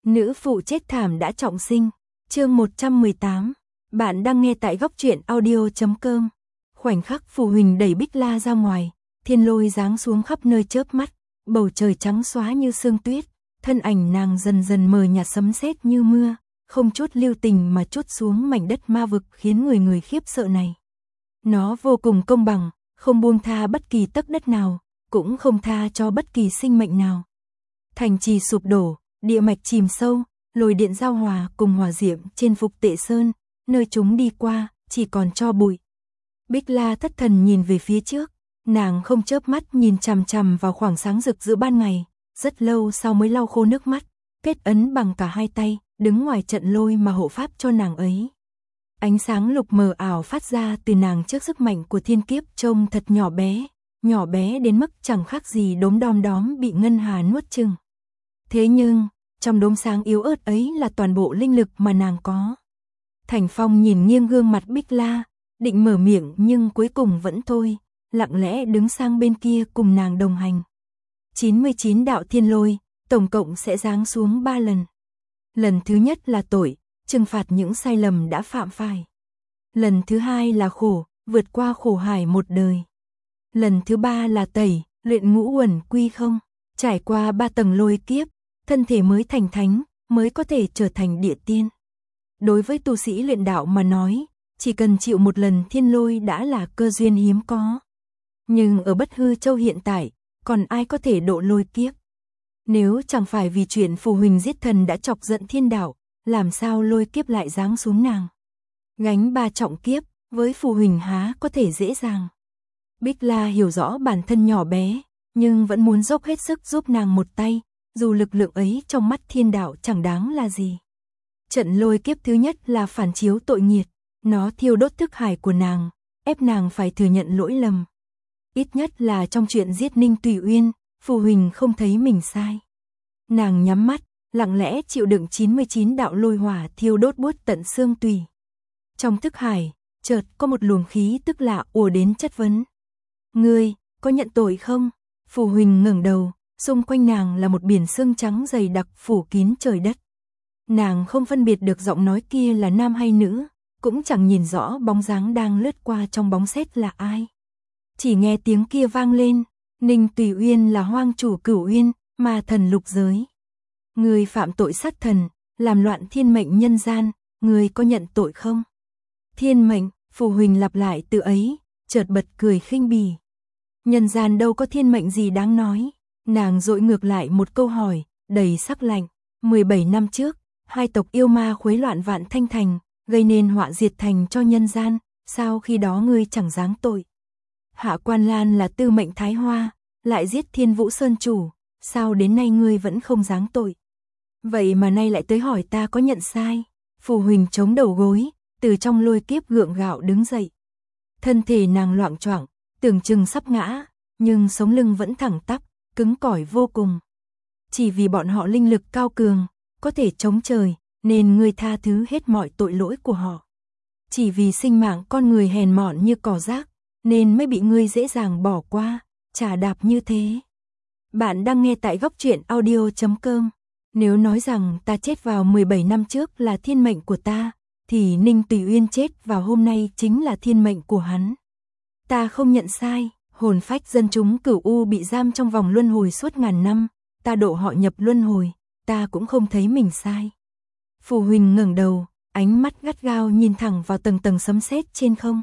Nữ phụ chết thảm đã trọng sinh. Chương 118. Bạn đang nghe tại góc truyện audio.com. Khoảnh khắc Phù Huỳnh đẩy Bích La ra ngoài, thiên lôi giáng xuống khắp nơi chớp mắt, bầu trời trắng xóa như sương tuyết, thân ảnh nàng dần dần mờ nhạt sấm sét như mưa, không chút lưu tình mà trút xuống mảnh đất ma vực khiến người khiếp sợ này. Nó vô cùng công bằng, không buông tha bất kỳ tấc đất nào, cũng không tha cho bất kỳ sinh mệnh nào. Thành trì sụp đổ, địa mạch chìm sâu, lôi điện giao hòa cùng hỏa diệm trên Phục Tệ Sơn, nơi chúng đi qua, chỉ còn tro bụi. Bích La thất thần nhìn về phía trước, nàng không chớp mắt nhìn chằm chằm vào khoảng sáng rực giữa ban ngày, rất lâu sau mới lau khô nước mắt, kết ấn bằng cả hai tay, đứng ngoài trận lôi mà hộ pháp cho nàng ấy. Ánh sáng lục mờ ảo phát ra từ nàng trước sức mạnh của thiên kiếp trông thật nhỏ bé đến mức chẳng khác gì đốm đom đóm bị ngân hà nuốt chửng. Thế nhưng, trong đốm sáng yếu ớt ấy là toàn bộ linh lực mà nàng có. Thành Phong nhìn nghiêng gương mặt Bích La, định mở miệng nhưng cuối cùng vẫn thôi, lặng lẽ đứng sang bên kia cùng nàng đồng hành. 99 đạo thiên lôi, tổng cộng sẽ giáng xuống 3 lần. Lần thứ nhất là tội, trừng phạt những sai lầm đã phạm phải. Lần thứ hai là khổ, vượt qua khổ hải một đời. Lần thứ ba là tẩy, luyện ngũ uẩn quy không, trải qua 3 tầng lôi kiếp, thân thể mới thành thánh, mới có thể trở thành địa tiên. Đối với tu sĩ luyện đạo mà nói, chỉ cần chịu một lần thiên lôi đã là cơ duyên hiếm có. Nhưng ở Bất Hư Châu hiện tại, còn ai có thể độ lôi kiếp? Nếu chẳng phải vì chuyện Phù Huỳnh giết thần đã chọc giận thiên đạo, làm sao lôi kiếp lại giáng xuống nàng? Gánh 3 trọng kiếp, với Phù Huỳnh há có thể dễ dàng. Bích La hiểu rõ bản thân nhỏ bé, nhưng vẫn muốn dốc hết sức giúp nàng một tay, dù lực lượng ấy trong mắt thiên đạo chẳng đáng là gì. Trận lôi kiếp thứ nhất là phản chiếu tội nghiệt, nó thiêu đốt thức hải của nàng, ép nàng phải thừa nhận lỗi lầm. Ít nhất là trong chuyện giết Ninh Tùy Uyên, Phù Huỳnh không thấy mình sai. Nàng nhắm mắt, lặng lẽ chịu đựng 99 đạo lôi hỏa thiêu đốt buốt tận xương tùy. Trong thức hải, chợt có một luồng khí tức lạ ùa đến chất vấn. Ngươi, có nhận tội không? Phù Huỳnh ngẩng đầu, xung quanh nàng là một biển sương trắng dày đặc phủ kín trời đất. Nàng không phân biệt được giọng nói kia là nam hay nữ, cũng chẳng nhìn rõ bóng dáng đang lướt qua trong bóng sét là ai. Chỉ nghe tiếng kia vang lên, Ninh Tùy Uyên là hoang chủ Cửu Uyên, ma thần lục giới. Ngươi phạm tội sát thần, làm loạn thiên mệnh nhân gian, ngươi có nhận tội không? Thiên mệnh, Phù Huỳnh lặp lại từ ấy, chợt bật cười khinh bỉ. Nhân gian đâu có thiên mệnh gì đáng nói. Nàng dội ngược lại một câu hỏi, đầy sắc lạnh. 17 năm trước, 2 tộc yêu ma khuấy loạn Vạn Thanh Thành, gây nên họa diệt thành cho nhân gian, sao khi đó ngươi chẳng giáng tội? Hạ Quan Lan là tư mệnh Thái Hoa, lại giết Thiên Vũ Sơn chủ, sao đến nay ngươi vẫn không giáng tội? Vậy mà nay lại tới hỏi ta có nhận sai? Phù Huỳnh chống đầu gối, từ trong lôi kiếp gượng gạo đứng dậy. Thân thể nàng loạng choạng, tưởng chừng sắp ngã, nhưng sống lưng vẫn thẳng tắp, cứng cỏi vô cùng. Chỉ vì bọn họ linh lực cao cường, có thể chống trời, nên ngươi tha thứ hết mọi tội lỗi của họ. Chỉ vì sinh mạng con người hèn mọn như cỏ rác, nên mới bị ngươi dễ dàng bỏ qua, chà đạp như thế. Bạn đang nghe tại góc truyện audio.com. Nếu nói rằng ta chết vào 17 năm trước là thiên mệnh của ta, thì Ninh Tùy Uyên chết vào hôm nay chính là thiên mệnh của hắn. Ta không nhận sai, hồn phách dân chúng Cửu U bị giam trong vòng luân hồi suốt ngàn năm, ta độ họ nhập luân hồi, ta cũng không thấy mình sai. Phù Huỳnh ngẩng đầu, ánh mắt gắt gao nhìn thẳng vào tầng tầng sấm sét trên không.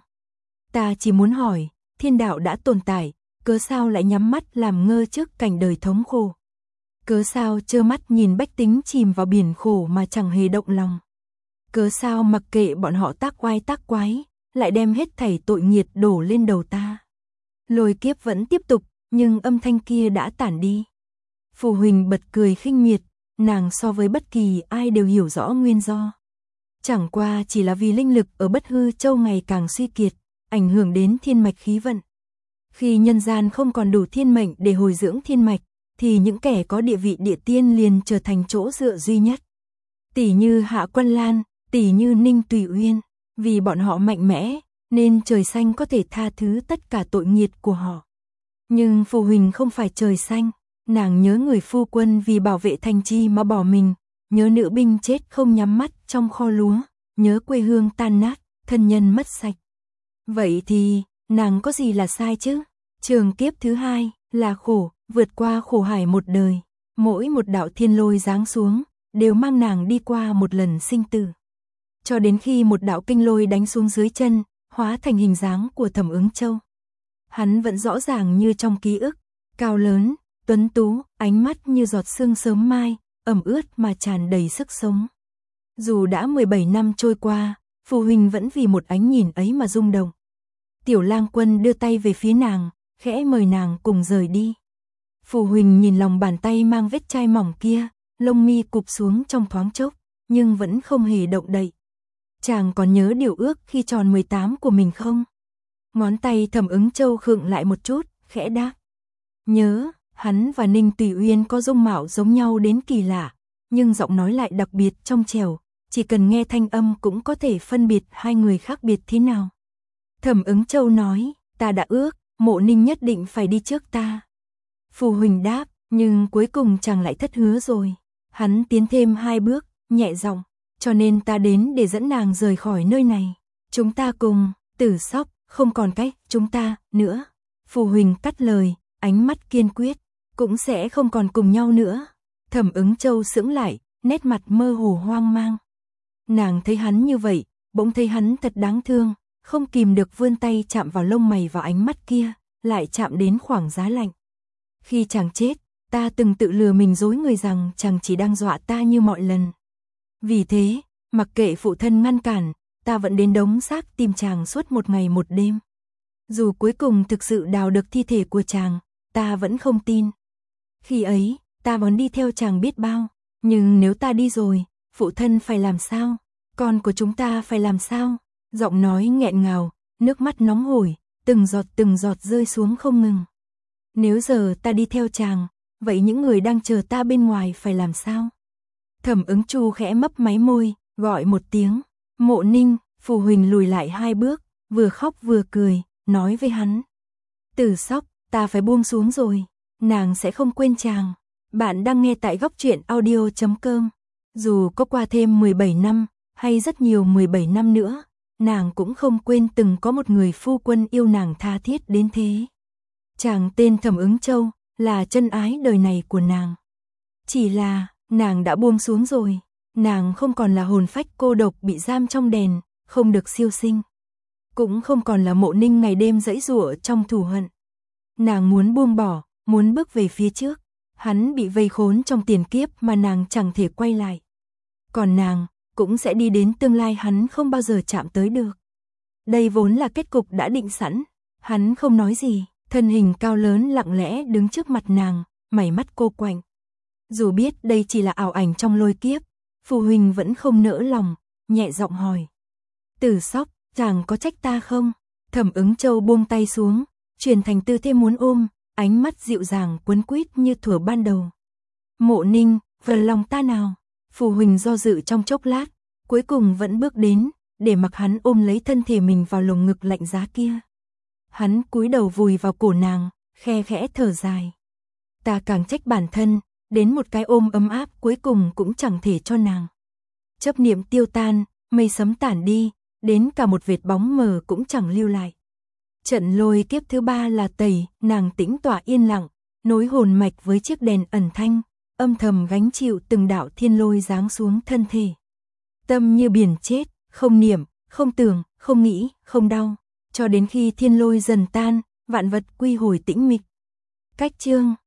Ta chỉ muốn hỏi, thiên đạo đã tồn tại, cớ sao lại nhắm mắt làm ngơ trước cảnh đời thống khổ? Cớ sao trơ mắt nhìn bách tính chìm vào biển khổ mà chẳng hề động lòng? Cớ sao mặc kệ bọn họ tác oai tác quái, lại đem hết thảy tội nghiệt đổ lên đầu ta? Lôi kiếp vẫn tiếp tục, nhưng âm thanh kia đã tản đi. Phù Huỳnh bật cười khinh miệt, nàng so với bất kỳ ai đều hiểu rõ nguyên do. Chẳng qua chỉ là vì linh lực ở Bất Hư Châu ngày càng suy kiệt, ảnh hưởng đến thiên mạch khí vận. Khi nhân gian không còn đủ thiên mệnh để hồi dưỡng thiên mạch, thì những kẻ có địa vị địa tiên liền trở thành chỗ dựa duy nhất. Tỷ như Hạ Quan Lan, tỷ như Ninh Tùy Uyên, vì bọn họ mạnh mẽ, nên trời xanh có thể tha thứ tất cả tội nghiệt của họ. Nhưng Phù Huỳnh không phải trời xanh, nàng nhớ người phu quân vì bảo vệ thành trì mà bỏ mình, nhớ nữ binh chết không nhắm mắt trong kho lúa, nhớ quê hương tan nát, thân nhân mất sạch. Vậy thì, nàng có gì là sai chứ? Trường kiếp thứ hai là khổ, vượt qua khổ hải một đời. Mỗi một đạo thiên lôi giáng xuống, đều mang nàng đi qua một lần sinh tử. Cho đến khi một đạo kinh lôi đánh xuống dưới chân, hóa thành hình dáng của Thẩm Ứng Châu. Hắn vẫn rõ ràng như trong ký ức, cao lớn, tuấn tú, ánh mắt như giọt sương sớm mai, ẩm ướt mà tràn đầy sức sống. Dù đã 17 năm trôi qua, Phù Huỳnh vẫn vì một ánh nhìn ấy mà rung động. Tiểu Lang Quân đưa tay về phía nàng, khẽ mời nàng cùng rời đi. Phù Huỳnh nhìn lòng bàn tay mang vết chai mỏng kia, lông mi cụp xuống trong thoáng chốc, nhưng vẫn không hề động đậy. Chàng còn nhớ điều ước khi tròn 18 của mình không? Ngón tay Thẩm Ứng Châu khựng lại một chút, khẽ đáp. Nhớ, hắn và Ninh Tùy Uyên có dung mạo giống nhau đến kỳ lạ, nhưng giọng nói lại đặc biệt trong trẻo, chỉ cần nghe thanh âm cũng có thể phân biệt hai người khác biệt thế nào. Thẩm Ứng Châu nói, ta đã ước, Mộ Ninh nhất định phải đi trước ta. Phù Huỳnh đáp, nhưng cuối cùng chàng lại thất hứa rồi. Hắn tiến thêm 2 bước, nhẹ giọng, cho nên ta đến để dẫn nàng rời khỏi nơi này. Chúng ta cùng, Tử Sóc, không còn cách, chúng ta, nữa. Phù Huỳnh cắt lời, ánh mắt kiên quyết, cũng sẽ không còn cùng nhau nữa. Thẩm Ứng Châu sững lại, nét mặt mơ hồ hoang mang. Nàng thấy hắn như vậy, bỗng thấy hắn thật đáng thương, không kìm được vươn tay chạm vào lông mày và ánh mắt kia, lại chạm đến khoảng giá lạnh. Khi chàng chết, ta từng tự lừa mình dối người rằng chàng chỉ đang dọa ta như mọi lần. Vì thế, mặc kệ phụ thân ngăn cản, ta vẫn đến đống xác tìm chàng suốt một ngày một đêm. Dù cuối cùng thực sự đào được thi thể của chàng, ta vẫn không tin. Khi ấy, ta muốn đi theo chàng biết bao, nhưng nếu ta đi rồi, phụ thân phải làm sao? Con của chúng ta phải làm sao? Giọng nói nghẹn ngào, nước mắt nóng hổi, từng giọt rơi xuống không ngừng. Nếu giờ ta đi theo chàng, vậy những người đang chờ ta bên ngoài phải làm sao? Thẩm Ứng Chu khẽ mấp máy môi, gọi một tiếng, Mộ Ninh. Phù Huỳnh lùi lại 2 bước, vừa khóc vừa cười, nói với hắn. Tử Sóc, ta phải buông xuống rồi, nàng sẽ không quên chàng. Bạn đang nghe tại Góc Truyện Audio.com. Dù có qua thêm 17 năm, hay rất nhiều 17 năm nữa, nàng cũng không quên từng có một người phu quân yêu nàng tha thiết đến thế. Chàng tên Thẩm Ứng Châu, là chân ái đời này của nàng. Chỉ là, nàng đã buông xuống rồi, nàng không còn là hồn phách cô độc bị giam trong đèn, không được siêu sinh. Cũng không còn là Mộ Ninh ngày đêm giãy giụa trong thù hận. Nàng muốn buông bỏ, muốn bước về phía trước. Hắn bị vây khốn trong tiền kiếp mà nàng chẳng thể quay lại. Còn nàng, cũng sẽ đi đến tương lai hắn không bao giờ chạm tới được. Đây vốn là kết cục đã định sẵn. Hắn không nói gì, thân hình cao lớn lặng lẽ đứng trước mặt nàng, mày mắt cô quạnh. Dù biết đây chỉ là ảo ảnh trong lôi kiếp, Phù Huỳnh vẫn không nỡ lòng, nhẹ giọng hỏi. Tử Sóc, chàng có trách ta không? Thẩm Ứng Châu buông tay xuống, chuyển thành tư thế muốn ôm, ánh mắt dịu dàng quấn quýt như thuở ban đầu. Mộ Ninh, vào lòng ta nào? Phù Huỳnh do dự trong chốc lát, cuối cùng vẫn bước đến, để mặc hắn ôm lấy thân thể mình vào lồng ngực lạnh giá kia. Hắn cúi đầu vùi vào cổ nàng, khe khẽ thở dài. Ta càng trách bản thân, đến một cái ôm ấm áp cuối cùng cũng chẳng thể cho nàng. Chấp niệm tiêu tan, mây sấm tản đi, đến cả một vệt bóng mờ cũng chẳng lưu lại. Trận lôi kiếp thứ 3 là tẩy, nàng tĩnh tọa yên lặng, nối hồn mạch với chiếc đèn ẩn thanh, âm thầm gánh chịu từng đạo thiên lôi giáng xuống thân thể. Tâm như biển chết, không niệm, không tưởng, không nghĩ, không đau, cho đến khi thiên lôi dần tan, vạn vật quy hồi tĩnh mịch. Cách chương